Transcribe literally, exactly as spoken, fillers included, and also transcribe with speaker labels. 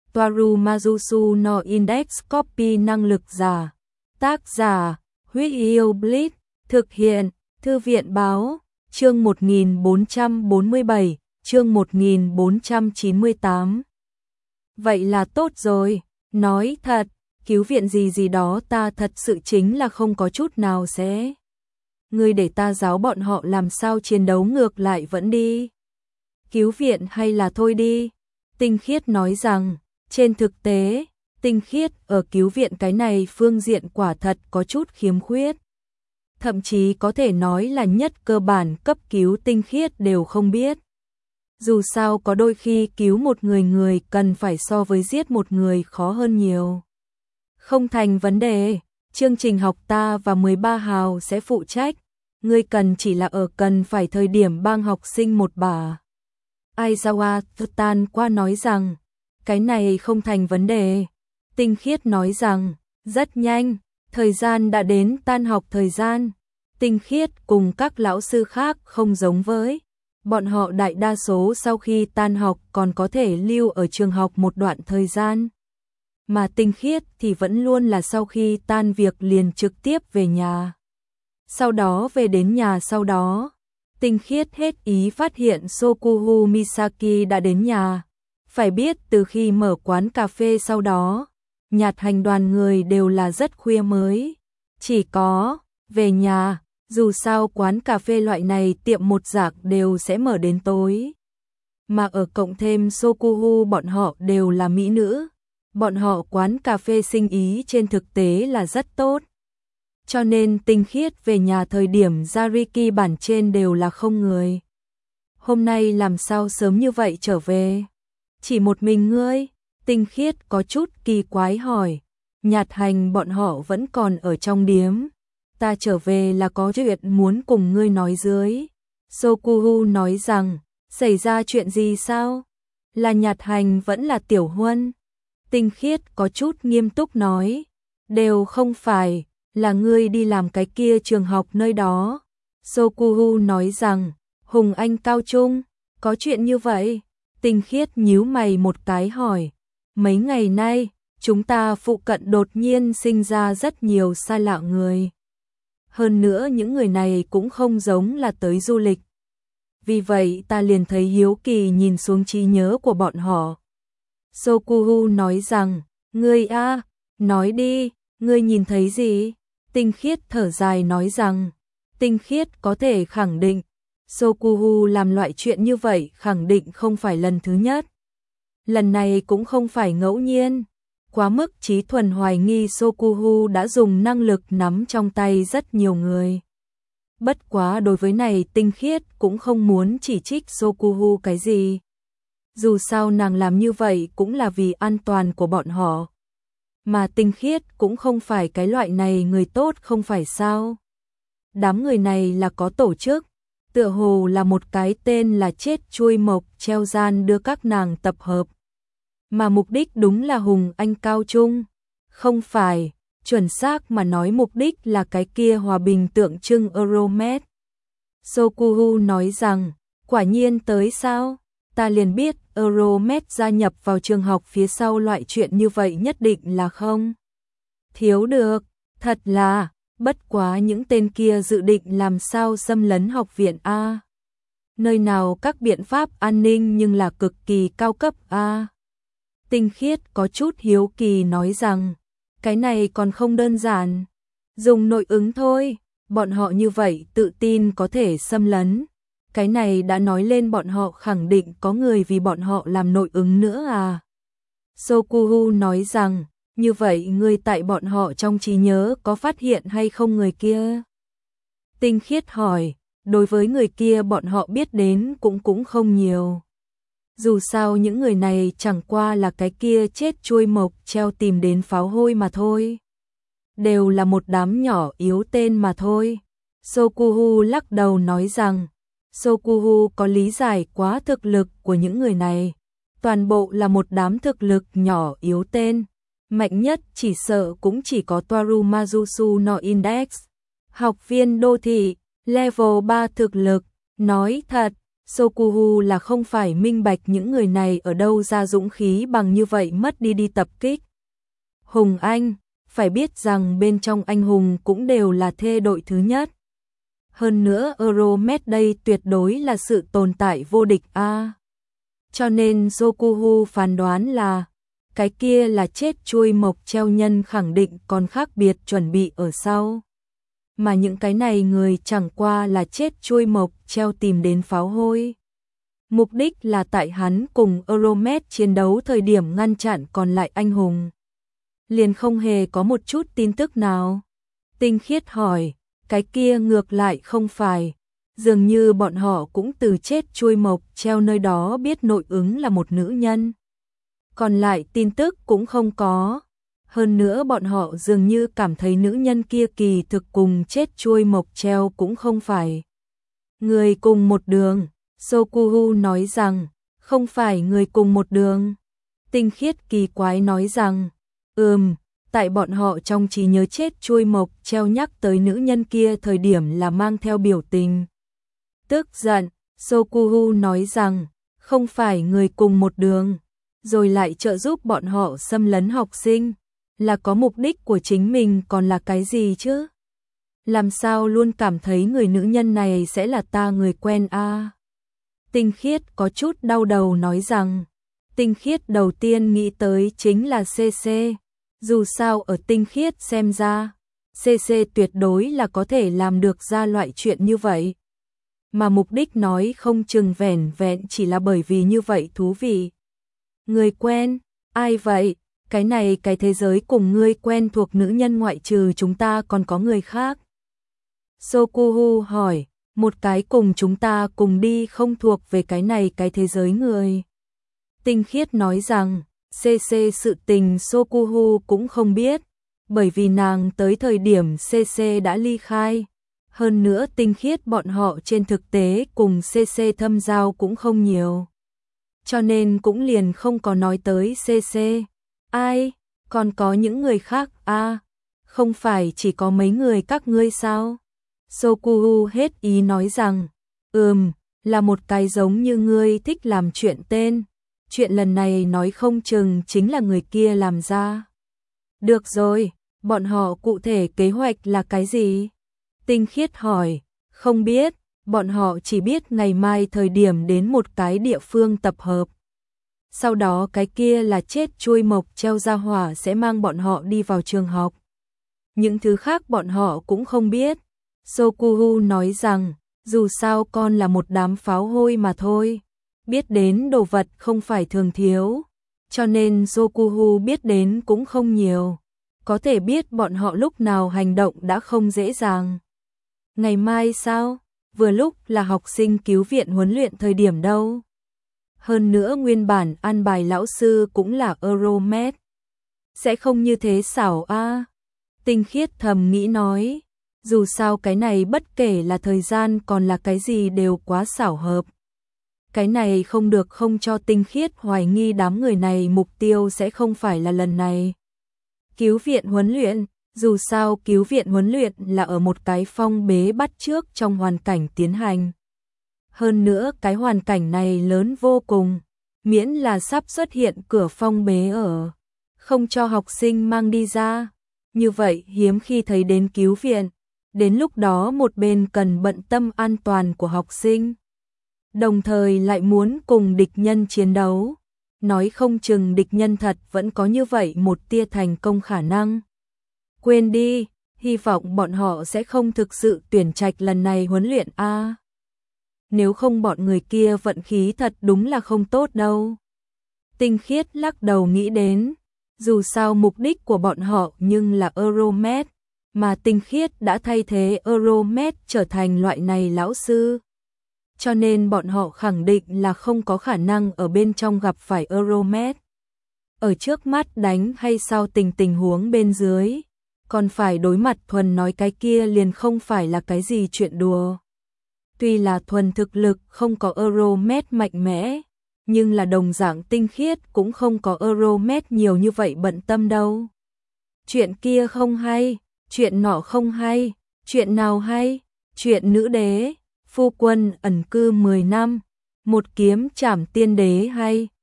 Speaker 1: Toaru Mazusu no Index Copy năng lực giả. Tác giả, Huyết Yêu Blitz, thực hiện, Thư viện Báo, chương một nghìn bốn trăm bốn mươi bảy, chương một nghìn bốn trăm chín mươi tám. Vậy là tốt rồi, nói thật, cứu viện gì gì đó ta thật sự chính là không có chút nào sẽ. Ngươi để ta giáo bọn họ làm sao chiến đấu ngược lại vẫn đi. Cứu viện hay là thôi đi. Tinh Khiết nói rằng, trên thực tế, Tinh Khiết ở cứu viện cái này phương diện quả thật có chút khiếm khuyết. Thậm chí có thể nói là nhất cơ bản cấp cứu Tinh Khiết đều không biết. Dù sao có đôi khi cứu một người người cần phải so với giết một người khó hơn nhiều. Không thành vấn đề, chương trình học ta và mười ba hào sẽ phụ trách, ngươi cần chỉ là ở cần phải thời điểm bang học sinh một bà. Aizawa Tan qua nói rằng, cái này không thành vấn đề. Tinh Khiết nói rằng, rất nhanh, thời gian đã đến tan học thời gian. Tinh Khiết cùng các lão sư khác không giống với. Bọn họ đại đa số sau khi tan học còn có thể lưu ở trường học một đoạn thời gian. Mà Tinh Khiết thì vẫn luôn là sau khi tan việc liền trực tiếp về nhà. Sau đó về đến nhà sau đó, Tinh Khiết hết ý phát hiện Sokuhu Misaki đã đến nhà. Phải biết từ khi mở quán cà phê sau đó, nhạt hành đoàn người đều là rất khuya mới. Chỉ có về nhà, dù sao quán cà phê loại này tiệm một rạc đều sẽ mở đến tối. Mà ở cộng thêm Sokuhu bọn họ đều là mỹ nữ. Bọn họ quán cà phê sinh ý trên thực tế là rất tốt. Cho nên Tinh Khiết về nhà thời điểm Yariki bản trên đều là không người. Hôm nay làm sao sớm như vậy trở về? Chỉ một mình ngươi? Tinh Khiết có chút kỳ quái hỏi. Nhạt hành bọn họ vẫn còn ở trong điếm. Ta trở về là có chuyện muốn cùng ngươi nói dưới. Sokuhu nói rằng, xảy ra chuyện gì sao? Là nhạt hành vẫn là Tiểu Huân? Tinh Khiết có chút nghiêm túc nói. Đều không phải, là ngươi đi làm cái kia trường học nơi đó. Sokuhu nói rằng, Hùng Anh cao trung, có chuyện như vậy? Tinh Khiết nhíu mày một cái hỏi. Mấy ngày nay, chúng ta phụ cận đột nhiên sinh ra rất nhiều xa lạ người. Hơn nữa những người này cũng không giống là tới du lịch. Vì vậy ta liền thấy hiếu kỳ nhìn xuống trí nhớ của bọn họ. Sokuhu nói rằng, ngươi a, nói đi, ngươi nhìn thấy gì? Tinh Khiết thở dài nói rằng, Tinh Khiết có thể khẳng định, Sokuhu làm loại chuyện như vậy khẳng định không phải lần thứ nhất. Lần này cũng không phải ngẫu nhiên. Quá mức trí thuần hoài nghi Sokuhu đã dùng năng lực nắm trong tay rất nhiều người. Bất quá đối với này Tinh Khiết cũng không muốn chỉ trích Sokuhu cái gì. Dù sao nàng làm như vậy cũng là vì an toàn của bọn họ. Mà Tinh Khiết cũng không phải cái loại này người tốt không phải sao. Đám người này là có tổ chức. Tựa hồ là một cái tên là chết chuôi mộc treo gian đưa các nàng tập hợp. Mà mục đích đúng là Hùng Anh cao trung. Không phải, chuẩn xác mà nói mục đích là cái kia hòa bình tượng trưng Euromed. Sokuhu nói rằng, quả nhiên tới sao? Ta liền biết Euromed gia nhập vào trường học phía sau loại chuyện như vậy nhất định là không thiếu được. Thật là, bất quá những tên kia dự định làm sao xâm lấn học viện A. Nơi nào các biện pháp an ninh nhưng là cực kỳ cao cấp A. Tinh Khiết có chút hiếu kỳ nói rằng, cái này còn không đơn giản. Dùng nội ứng thôi, bọn họ như vậy tự tin có thể xâm lấn. Cái này đã nói lên bọn họ khẳng định có người vì bọn họ làm nội ứng nữa à. Sokuhu nói rằng, như vậy người tại bọn họ trong trí nhớ có phát hiện hay không người kia? Tinh Khiết hỏi, đối với người kia bọn họ biết đến cũng cũng không nhiều. Dù sao những người này chẳng qua là cái kia chết chuôi mộc treo tìm đến pháo hôi mà thôi. Đều là một đám nhỏ yếu tên mà thôi. Sokuhu lắc đầu nói rằng, Sokuhu có lý giải quá thực lực của những người này. Toàn bộ là một đám thực lực nhỏ yếu tên. Mạnh nhất chỉ sợ cũng chỉ có Toaru Mazusu no Index. Học viên đô thị, level ba thực lực. Nói thật, Sokuhu là không phải minh bạch những người này ở đâu ra dũng khí bằng như vậy mất đi đi tập kích. Hùng Anh, phải biết rằng bên trong anh hùng cũng đều là thê đội thứ nhất. Hơn nữa Euromed đây tuyệt đối là sự tồn tại vô địch a. À. Cho nên Sokuhu phán đoán là cái kia là chết chui mộc treo nhân khẳng định còn khác biệt chuẩn bị ở sau. Mà những cái này người chẳng qua là chết chui mộc treo tìm đến pháo hôi. Mục đích là tại hắn cùng Euromed chiến đấu thời điểm ngăn chặn còn lại anh hùng. Liền không hề có một chút tin tức nào. Tinh Khiết hỏi, cái kia ngược lại không phải. Dường như bọn họ cũng từ chết chui mộc treo nơi đó biết nội ứng là một nữ nhân. Còn lại tin tức cũng không có. Hơn nữa bọn họ dường như cảm thấy nữ nhân kia kỳ thực cùng chết chui mộc treo cũng không phải người cùng một đường. Sokuhu nói rằng, không phải người cùng một đường. Tinh Khiết kỳ quái nói rằng, ừm, tại bọn họ trong trí nhớ chết chui mộc treo nhắc tới nữ nhân kia thời điểm là mang theo biểu tình tức giận. Sokuhu nói rằng, không phải người cùng một đường, rồi lại trợ giúp bọn họ xâm lấn học sinh, là có mục đích của chính mình còn là cái gì chứ? Làm sao luôn cảm thấy người nữ nhân này sẽ là ta người quen a? À? Tinh Khiết có chút đau đầu nói rằng, Tinh Khiết đầu tiên nghĩ tới chính là xê xê, dù sao ở Tinh Khiết xem ra, xê xê tuyệt đối là có thể làm được ra loại chuyện như vậy. Mà mục đích nói không chừng vẻn vẹn chỉ là bởi vì như vậy thú vị. Người quen, ai vậy? Cái này cái thế giới cùng ngươi quen thuộc nữ nhân ngoại trừ chúng ta còn có người khác. Sokuhu hỏi, một cái cùng chúng ta cùng đi không thuộc về cái này cái thế giới người. Tinh Khiết nói rằng, xê xê sự tình Sokuhu cũng không biết, bởi vì nàng tới thời điểm xê xê đã ly khai. Hơn nữa Tinh Khiết bọn họ trên thực tế cùng xê xê thâm giao cũng không nhiều. Cho nên cũng liền không có nói tới xê xê. Ai, còn có những người khác a? À, không phải chỉ có mấy người các ngươi sao? Sokuhu hết ý nói rằng, ừm, là một cái giống như ngươi thích làm chuyện tên. Chuyện lần này nói không chừng chính là người kia làm ra. Được rồi, bọn họ cụ thể kế hoạch là cái gì? Tinh Khiết hỏi, không biết, bọn họ chỉ biết ngày mai thời điểm đến một cái địa phương tập hợp. Sau đó cái kia là chết chui mộc treo ra hỏa sẽ mang bọn họ đi vào trường học. Những thứ khác bọn họ cũng không biết. Sokuhu nói rằng, dù sao con là một đám pháo hôi mà thôi. Biết đến đồ vật không phải thường thiếu. Cho nên Sokuhu biết đến cũng không nhiều. Có thể biết bọn họ lúc nào hành động đã không dễ dàng. Ngày mai sao? Vừa lúc là học sinh cứu viện huấn luyện thời điểm đâu. Hơn nữa nguyên bản an bài lão sư cũng là Euromed. Sẽ không như thế xảo a. À? Tinh Khiết thầm nghĩ nói, dù sao cái này bất kể là thời gian còn là cái gì đều quá xảo hợp. Cái này không được không cho Tinh Khiết hoài nghi đám người này mục tiêu sẽ không phải là lần này. Cứu viện huấn luyện, dù sao cứu viện huấn luyện là ở một cái phong bế bắt trước trong hoàn cảnh tiến hành. Hơn nữa cái hoàn cảnh này lớn vô cùng, miễn là sắp xuất hiện cửa phong bế ở, không cho học sinh mang đi ra. Như vậy hiếm khi thấy đến cứu viện, đến lúc đó một bên cần bận tâm an toàn của học sinh, đồng thời lại muốn cùng địch nhân chiến đấu. Nói không chừng địch nhân thật vẫn có như vậy một tia thành công khả năng. Quên đi, hy vọng bọn họ sẽ không thực sự tuyển trạch lần này huấn luyện a. À, nếu không bọn người kia vận khí thật đúng là không tốt đâu. Tinh Khiết lắc đầu nghĩ đến, dù sao mục đích của bọn họ nhưng là Euromed, mà Tinh Khiết đã thay thế Euromed trở thành loại này lão sư. Cho nên bọn họ khẳng định là không có khả năng ở bên trong gặp phải Euromed. Ở trước mắt đánh hay sao tình tình huống bên dưới, còn phải đối mặt thuần nói cái kia liền không phải là cái gì chuyện đùa. Tuy là thuần thực lực không có Euromed mạnh mẽ, nhưng là đồng dạng Tinh Khiết cũng không có Euromed nhiều như vậy bận tâm đâu. Chuyện kia không hay, chuyện nọ không hay, chuyện nào hay, chuyện nữ đế, phu quân ẩn cư mười năm, một kiếm trảm tiên đế hay